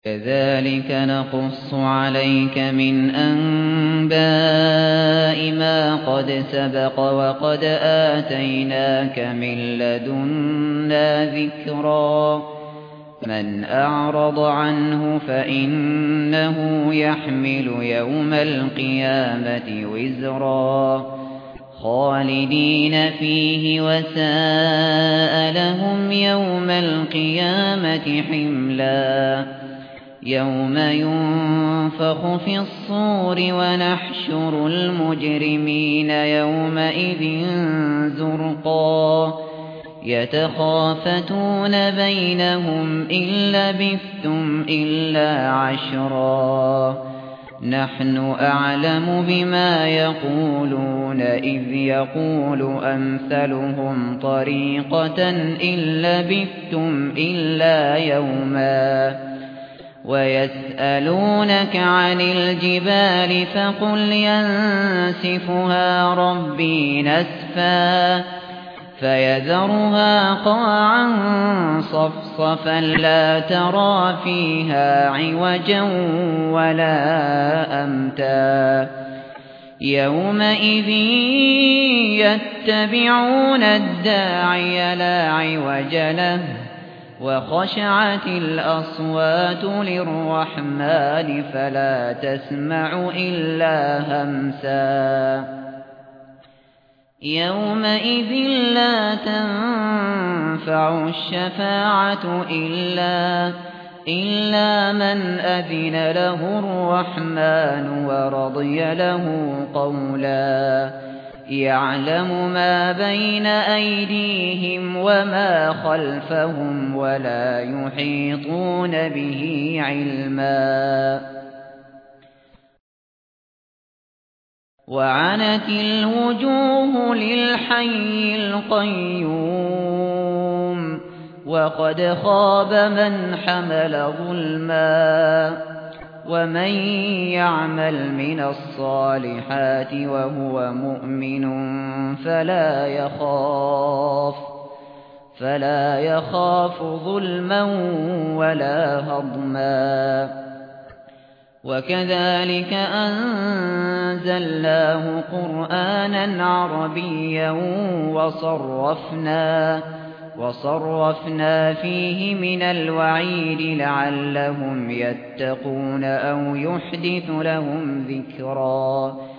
كذلك نقص عليك من أنباء ما قد سبق وقد آتيناك من لدنا ذكرا من أعرض عنه فإنه يحمل يوم القيامة وزرا خالدين فيه وساء لهم يوم القيامة حملا يوم ينفخ في الصور ونحشر المجرمين يومئذ زرقا يتخافتون بينهم إن لبثتم إلا عشرا نحن أعلم بما يقولون إذ يقول أمثلهم طريقة إن لبثتم إلا يوما ويسألونك عن الجبال فقل ينسفها ربي نسفا فيذرها قاعا صفصفا لا ترى فيها عوجا ولا أمتا يومئذ يتبعون الداعي لا عوج له وخشعت الأصوات للرحمن فلا تسمع إلا همسا يومئذ لا تنفع الشفاعة إلا من أذن له الرحمن ورضي له قولا يعلم ما بين أيديهم وما خلفهم ولا يحيطون به علما وعنت الوجوه للحي القيوم وقد خاب من حمل ظلما ومن يعمل من الصالحات وهو مؤمن فلا يخاف ظلما ولا هضما وكذلك أنزلناه قرآنا عربيا وصرفنا فيه من الوعيد لعلهم يتقون أو يحدث لهم ذكرا